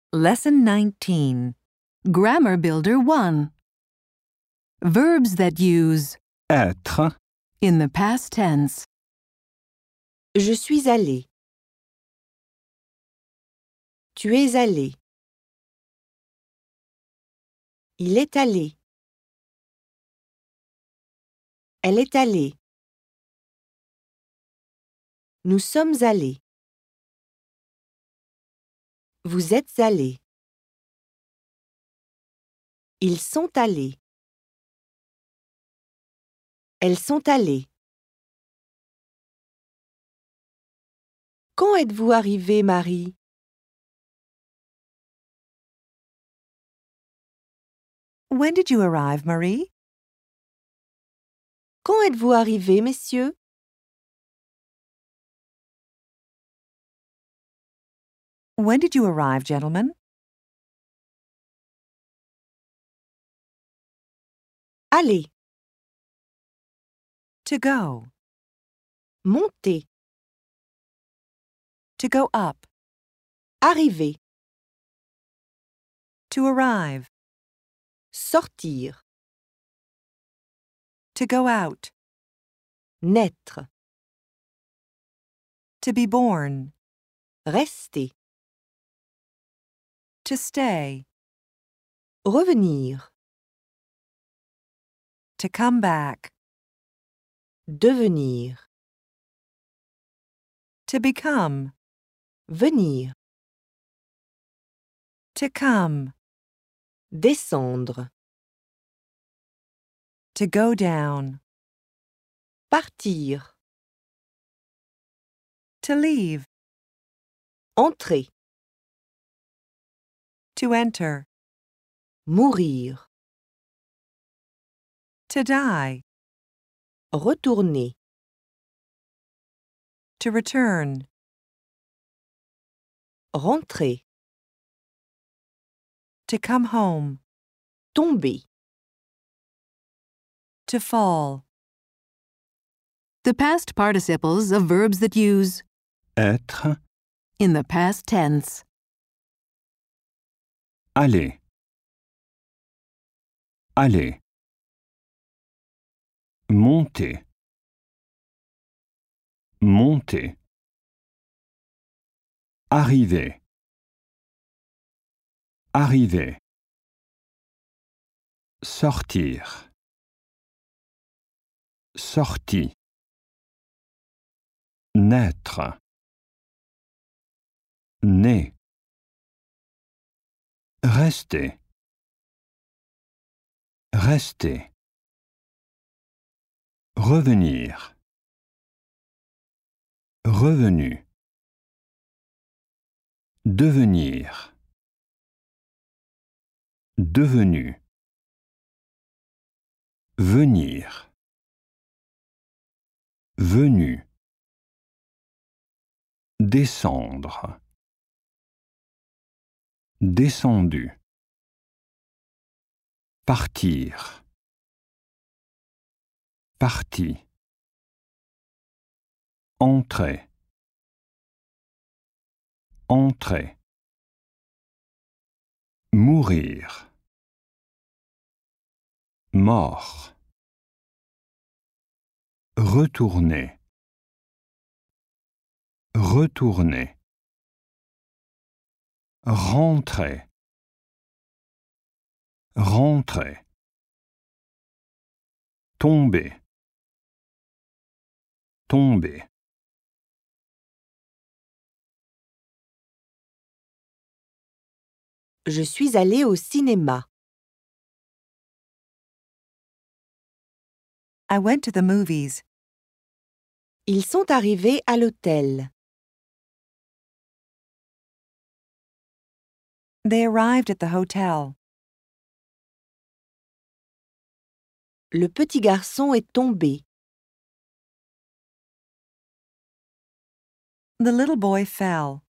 Lesson 19. Grammar Builder 1. Verbs that use être, in the past tense. Je suis allé. Tu es allé. Il est allé. Elle est allée. Nous sommes allés. Vous êtes allés. Ils sont allés. Elles sont allées. Quand êtes-vous arrivée, Marie? When did you arrive, Marie? Quand êtes-vous arrivés, messieurs? When did you arrive, gentlemen? Allez, To go. montez, To go up. arriver, To arrive. sortir, To go out. naître, To be born. rester, To stay. revenir, To come back. devenir, To become. venir, To come. descendre, To go down. partir, To leave. entrer, To enter. mourir, To die. retourner, To return. rentrer, To come home. tomber. To fall. The past participles of verbs that use être, in the past tense. aller, aller, monter, monter, arriver, arriver, sortir, sorti, naître, né, rester, rester, revenir, revenu, devenir, devenu, venir, venu, descendre, descendu, partir, parti, entrer, entrer, mourir, mort, retourner, retourner, rentrer, rentrer, tomber, tomber. Je suis allé au cinéma. I went to the movies. Ils sont arrivés à l'hôtel. They arrived at the hotel. Le petit garçon est tombé. The little boy fell.